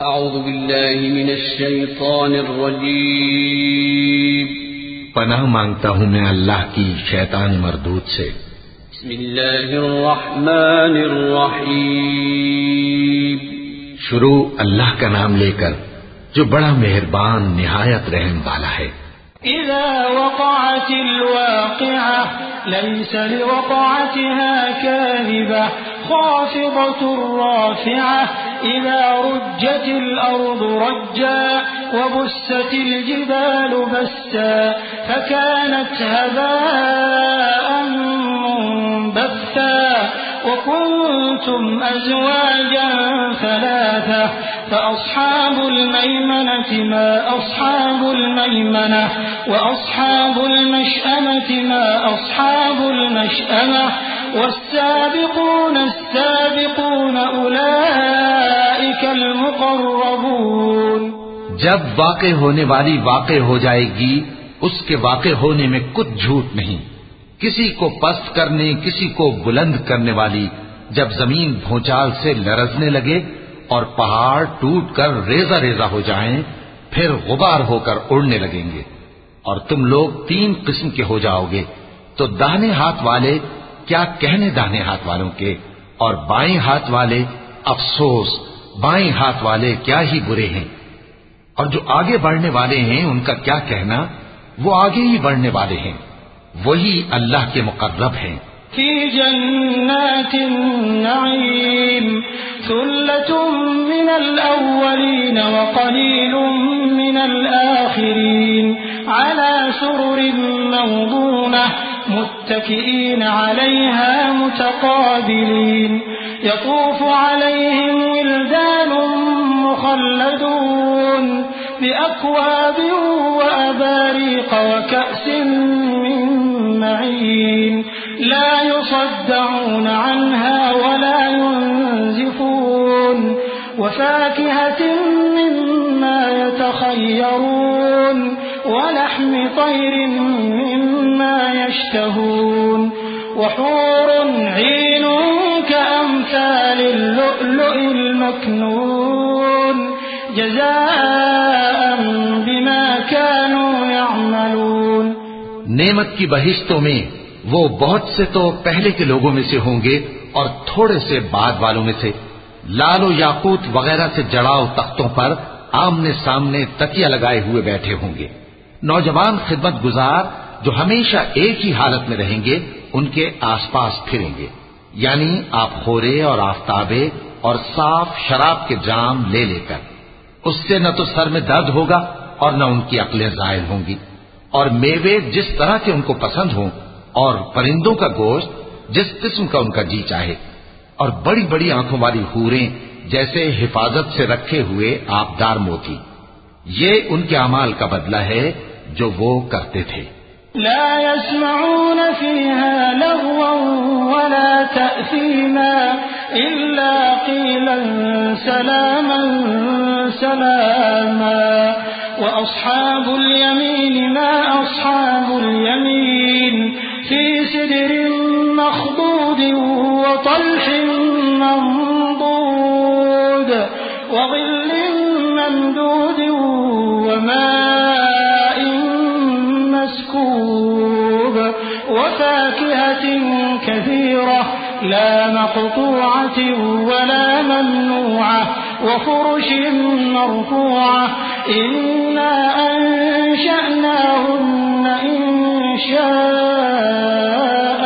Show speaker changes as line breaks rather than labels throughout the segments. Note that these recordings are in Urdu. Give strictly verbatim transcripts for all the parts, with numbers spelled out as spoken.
اعوذ باللہ من الشیطان الرجیم
پناہ مانگتا ہوں میں اللہ کی شیطان مردود سے۔
بسم اللہ الرحمن الرحیم
شروع اللہ کا نام لے کر جو بڑا مہربان نہایت رحم والا ہے۔
اذا وقعت الواقعة ليس لوقعتها كاذبة خافضة رافعة إذا رجت الأرض رجا وبست الجبال بسا فكانت هباء منبثا وكنتم أزواجا ثلاثة فأصحاب الميمنة ما أصحاب الميمنة وأصحاب المشأمة ما أصحاب المشأمة والسابقون السابقون أولئك المقربون۔
جب واقع ہونے والی واقع ہو جائے گی اس کے واقع ہونے میں کچھ جھوٹ نہیں، کسی کو پست کرنے کسی کو بلند کرنے والی جب زمین بھونچال سے لرزنے لگے اور پہاڑ ٹوٹ کر ریزہ ریزہ ہو جائیں پھر غبار ہو کر اڑنے لگیں گے، اور تم لوگ تین قسم کے ہو جاؤ گے، تو داہنے ہاتھ والے کیا کہنے داہنے ہاتھ والوں کے، اور بائیں ہاتھ والے افسوس بائیں ہاتھ والے کیا ہی برے ہیں، اور جو آگے بڑھنے والے ہیں ان کا کیا کہنا، وہ آگے ہی بڑھنے والے ہیں، وہی اللہ کے مقرب ہیں۔
فی جنات النعیم ثلة من الاولین وقلیل من الآخرین على سرر موضونة متكئين عليها متقابلين يطوف عليهم ولدان مخلدون بأكواب وأباريق وكأس من معين لا يصدعون عنها ولا ينزفون وفاكهة مما يتخيرون ولحم طير مما يشتهون وحور عين كأمثال اللؤلؤ المكنون جزاء بما كانوا يعملون۔
نعمت کی بہشتوں میں وہ بہت سے تو پہلے کے لوگوں میں سے ہوں گے اور تھوڑے سے بعد والوں میں سے، لال و یاقوت وغیرہ سے جڑاؤ تختوں پر آمنے سامنے تکیہ لگائے ہوئے بیٹھے ہوں گے، نوجوان خدمت گزار جو ہمیشہ ایک ہی حالت میں رہیں گے ان کے آس پاس پھریں گے، یعنی آپ خورے اور آفتابے اور صاف شراب کے جام لے لے کر، اس سے نہ تو سر میں درد ہوگا اور نہ ان کی عقلیں زائل ہوں گی، اور میوے جس طرح کے ان کو پسند ہوں اور پرندوں کا گوشت جس قسم کا ان کا جی چاہے، اور بڑی بڑی آنکھوں والی حوریں جیسے حفاظت سے رکھے ہوئے آبدار موتی، یہ ان کے اعمال کا بدلہ ہے جو وہ کرتے تھے۔
لا يسمعون فيها لغوا ولا تأثيما إلا قيلا سلاما سلاما وأصحاب اليمين ما أصحاب اليمين في سدر مخضود وطلح منضود وظل ممدود وماء مسكوب وفاكهة كثيرة لا مقطوعة ولا ممنوعة وفرش مرفوعة إنا أنشأناهن إنشاء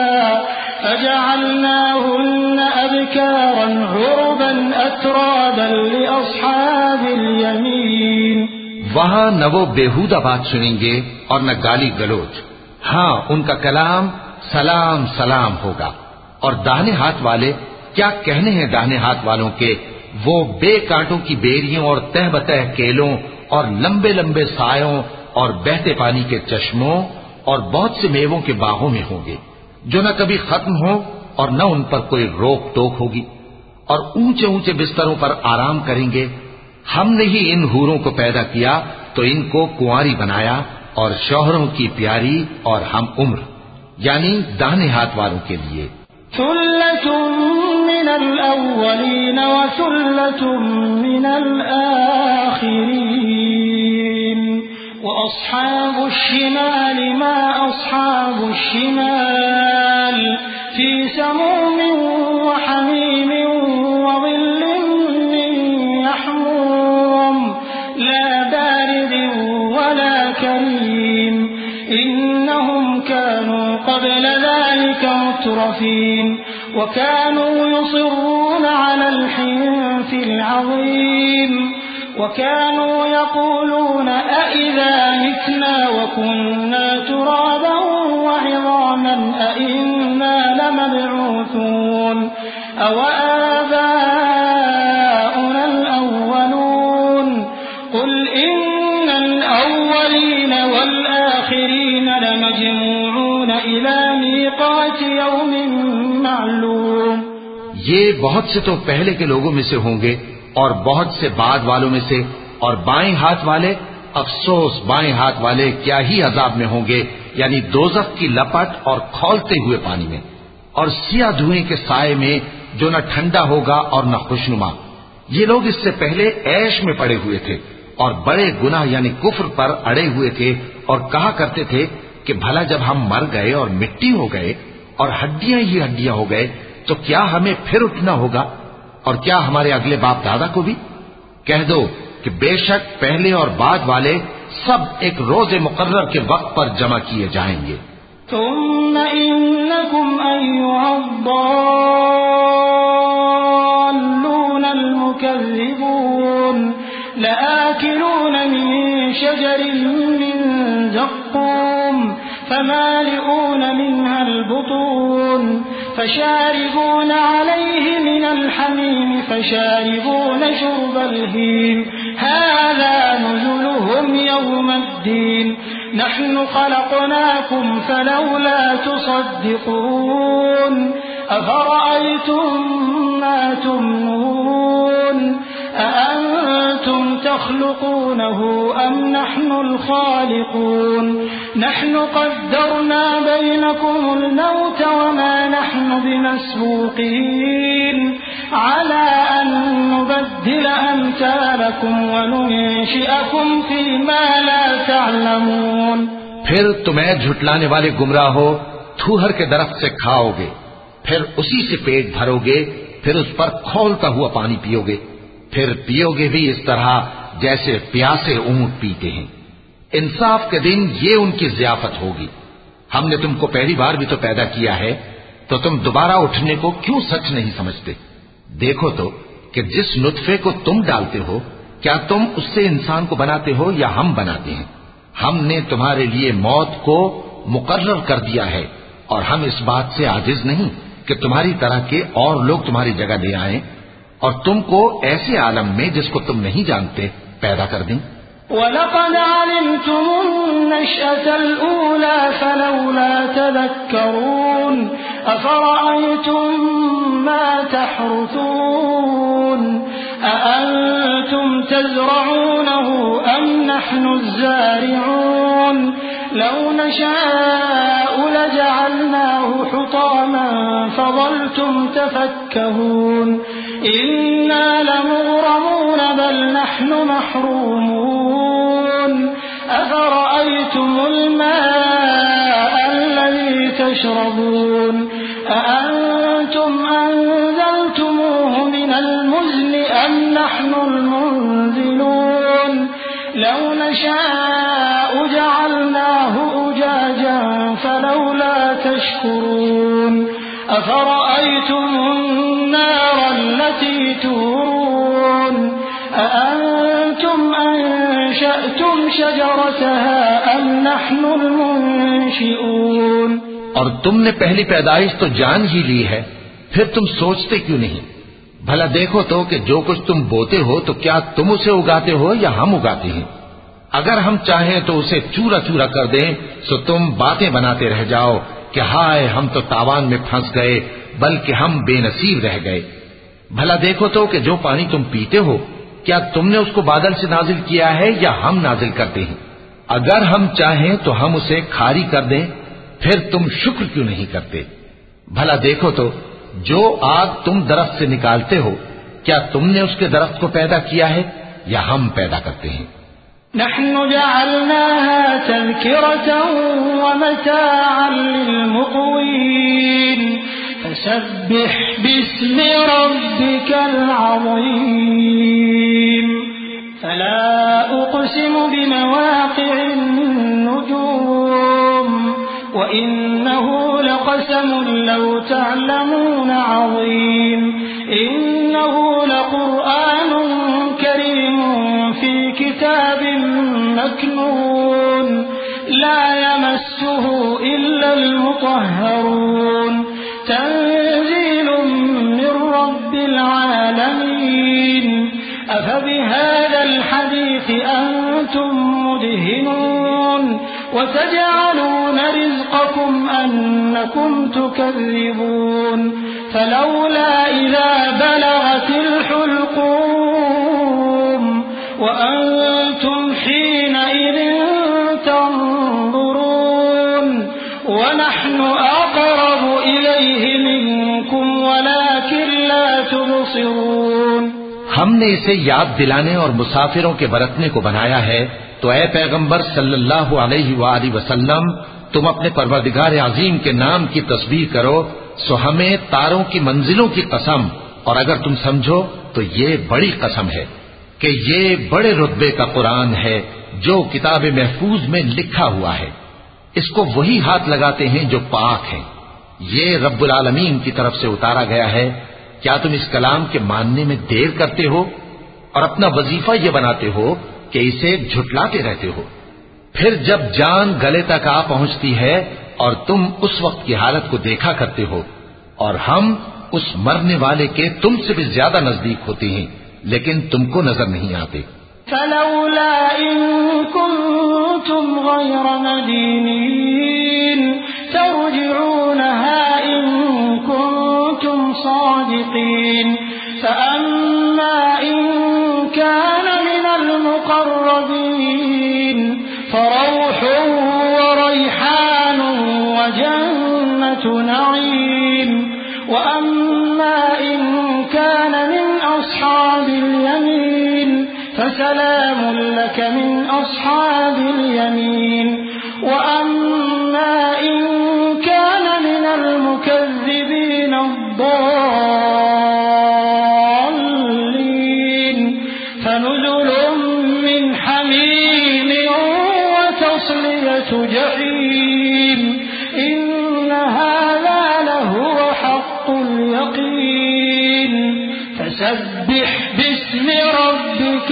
فجعلناهن أبكارا عربا أترابا لأصحاب اليمين۔
وہاں نہ وہ بیہودہ بات سنیں گے اور نہ گالی گلوچ، ہاں ان کا کلام سلام سلام ہوگا، اور داہنے ہاتھ والے کیا کہنے ہیں داہنے ہاتھ والوں کے، وہ بے کانٹوں کی بیریوں اور تہ بتہ کیلوں اور لمبے لمبے سایوں اور بہتے پانی کے چشموں اور بہت سے میووں کے باغوں میں ہوں گے جو نہ کبھی ختم ہو اور نہ ان پر کوئی روک ٹوک ہوگی، اور اونچے اونچے بستروں پر آرام کریں گے۔ ہم نے ہی ان حوروں کو پیدا کیا تو ان کو کنواری بنایا اور شوہروں کی پیاری اور ہم عمر، یعنی داہنے ہاتھ والوں کے لیے۔
ثلة من الأولين وثلة من الآخرين۔ أصحاب الشمال ما أصحاب الشمال في سموم وحميم وظل من يحموم لا بارد ولا كريم إنهم كانوا قبل ذلك مترفين وكانوا يصرون على الحنث العظيم وكانوا يقولون أئذا متنا وكنا ترابا وعظاما أئنا لمبعوثون أوآباؤنا الأولون قل إن الأولين والآخرين لمجموعون إلى ميقات يوم معلوم.
یہ بہت سے تو پہلے کے لوگوں میں سے ہوں گے اور بہت سے بعد والوں میں سے، اور بائیں ہاتھ والے افسوس بائیں ہاتھ والے کیا ہی عذاب میں ہوں گے، یعنی دوزخ کی لپٹ اور کھولتے ہوئے پانی میں، اور سیاہ دھوئیں کے سائے میں جو نہ ٹھنڈا ہوگا اور نہ خوشنما. یہ لوگ اس سے پہلے عیش میں پڑے ہوئے تھے اور بڑے گناہ یعنی کفر پر اڑے ہوئے تھے، اور کہا کرتے تھے کہ بھلا جب ہم مر گئے اور مٹی ہو گئے اور ہڈیاں ہی ہڈیاں ہو گئے تو کیا ہمیں پھر اٹھنا ہوگا، اور کیا ہمارے اگلے باپ دادا کو بھی؟ کہہ دو کہ بے شک پہلے اور بعد والے سب ایک روز مقرر کے وقت پر جمع کیے جائیں گے.
ثم إنكم أيها الضالون المكذبون لآكلون من شجر من زقوم فمالئون منها البطون فشاربون عليه من الحميم فشاربون شرب الهيم هذا نزلهم يوم الدين نحن خلقناكم فلولا تصدقون أفرأيتم ما تمنون أأنتم تخلقونه أم نحن الخالقون نحن قدرنا بينكم الموت وما نحن بمسبوقين على أن نبدل أمثالكم وننشئكم فيما لا تعلمون.
پھر تمہیں جھٹلانے والے گمراہ ہو تھوہر کے درخت سے کھاؤ گے، پھر اسی سے پیٹ بھرو گے، پھر اس پر کھولتا ہوا پانی پیو گے، پھر پیو گے بھی اس طرح جیسے پیاسے اونٹ پیتے ہیں. انصاف کے دن یہ ان کی ضیافت ہوگی. ہم نے تم کو پہلی بار بھی تو پیدا کیا ہے، تو تم دوبارہ اٹھنے کو کیوں سچ نہیں سمجھتے؟ دیکھو تو کہ جس نطفے کو تم ڈالتے ہو کیا تم اس سے انسان کو بناتے ہو یا ہم بناتے ہیں؟ ہم نے تمہارے لیے موت کو مقرر کر دیا ہے، اور ہم اس بات سے عاجز نہیں کہ تمہاری طرح کے اور لوگ تمہاری جگہ لے آئیں اور تم کو ایسے عالم میں جس کو تم نہیں جانتے پیدا کر دیں.
وَلَقَدْ عَلِمْتُمُ النَّشْأَةَ الْأُولَى فَلَوْلَا تَذَكَّرُونَ أَفَرَأَيْتُمْ مَا تَحْرُثُونَ أَأَنْتُمْ تَزْرَعُونَهُ أَمْ نَحْنُ الزَّارِعُونَ لَوْ نَشَاءُ لَجَعَلْنَاهُ حُطَامًا فَظَلْتُمْ تَفَكَّهُونَ إِنَّا لَمُغْرَمُونَ بَلْ نَحْنُ مَحْرُومُونَ أَفَرَأَيْتُمُ الْمَاءَ الَّذِي تَشْرَبُونَ أَأَنْتُمْ أَنزَلْتُمُوهُ مِنَ الْمُزْنِ أَمْ نَحْنُ الْمُنزِلُونَ لَوْ نَشَاءُ جَعَلْنَاهُ أُجَاجًا فَلَوْلَا تَشْكُرُونَ أَفَرَأَيْتُمُ النَّارَ الَّتِي تُورُونَ أَأَنْتُمْ أَنشَأْتُمْ شَجَرَتَهَا أَمْ نَحْنُ الْمُنشِئُونَ.
اور تم نے پہلی پیدائش تو جان ہی لی ہے، پھر تم سوچتے کیوں نہیں؟ بھلا دیکھو تو کہ جو کچھ تم بوتے ہو تو کیا تم اسے اگاتے ہو یا ہم اگاتے ہیں؟ اگر ہم چاہیں تو اسے چورا چورا کر دیں سو تم باتیں بناتے رہ جاؤ کہ ہائے ہم تو تاوان میں پھنس گئے، بلکہ ہم بے نصیب رہ گئے. بھلا دیکھو تو کہ جو پانی تم پیتے ہو کیا تم نے اس کو بادل سے نازل کیا ہے یا ہم نازل کرتے ہیں؟ اگر ہم چاہیں تو ہم اسے کھاری کر دیں، پھر تم شکر کیوں نہیں کرتے؟ بھلا دیکھو تو جو آگ تم درخت سے نکالتے ہو کیا تم نے اس کے درخت کو پیدا کیا ہے یا ہم پیدا کرتے ہیں؟
نحن جعلناها تذكرة ومتاعا للمقوين فسبح باسم ربك العظيم فلا أقسم بمواقع النجوم وإنه لقسم لو تعلمون عظيم إنه لقرآن كريم في كتاب مكنون لا يمسه إلا المطهرون تنزيل من رب العالمين أفبهذا الحديث أنتم مدهنون وتجعلون رزقكم أنكم تكذبون فلولا إذا بلغت الحلقوم وأنتم حينئذ تنظرون ونحن أقرب إليه منكم ولكن لا تبصرون.
ہم نے اسے یاد دلانے اور مسافروں کے برتنے کو بنایا ہے تو اے پیغمبر صلی اللہ علیہ وآلہ وسلم تم اپنے پروردگار عظیم کے نام کی تسبیح کرو سو ہمیں تاروں کی منزلوں کی قسم اور اگر تم سمجھو تو یہ بڑی قسم ہے کہ یہ بڑے رتبے کا قرآن ہے جو کتاب محفوظ میں لکھا ہوا ہے اس کو وہی ہاتھ لگاتے ہیں جو پاک ہیں یہ رب العالمین کی طرف سے اتارا گیا ہے کیا تم اس کلام کے ماننے میں دیر کرتے ہو اور اپنا وظیفہ یہ بناتے ہو کہ اسے جھٹلاتے رہتے ہو پھر جب جان گلے تک آ پہنچتی ہے اور تم اس وقت کی حالت کو دیکھا کرتے ہو اور ہم اس مرنے والے کے تم سے بھی زیادہ نزدیک ہوتے ہیں لیکن تم کو نظر نہیں آتے.
فلولا إن كنتم غير مدينين ترجعونها إن كنتم صادقين فأما إن كان من المقربين فروح وريحان وجنة نعيم وأما إن كان من أصحاب اليمين فسلام لك من أصحاب اليمين وأما إن كان من المكذبين الضالين فنزل من حميم وتصلية جحيم إن هذا لهو حق اليقين فسبح باسم ربك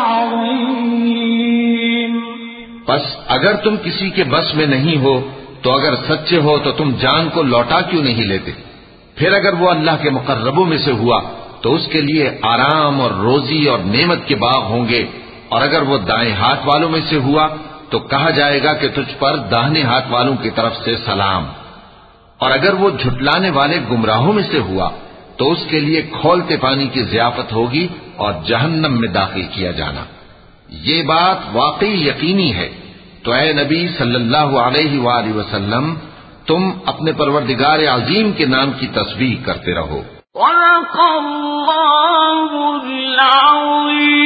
العظيم.
بس اگر تم کسی کے بس میں نہیں ہو تو اگر سچے ہو تو تم جان کو لوٹا کیوں نہیں لیتے پھر اگر وہ اللہ کے مقربوں میں سے ہوا تو اس کے لیے آرام اور روزی اور نعمت کے باغ ہوں گے اور اگر وہ دائیں ہاتھ والوں میں سے ہوا تو کہا جائے گا کہ تجھ پر داہنے ہاتھ والوں کی طرف سے سلام اور اگر وہ جھٹلانے والے گمراہوں میں سے ہوا تو اس کے لیے کھولتے پانی کی ضیافت ہوگی اور جہنم میں داخل کیا جانا. یہ بات واقعی یقینی ہے تو اے نبی صلی اللہ علیہ وآلہ وسلم تم اپنے پروردگار عظیم کے نام کی تسبیح کرتے رہو.
صدق اللہ العظیم.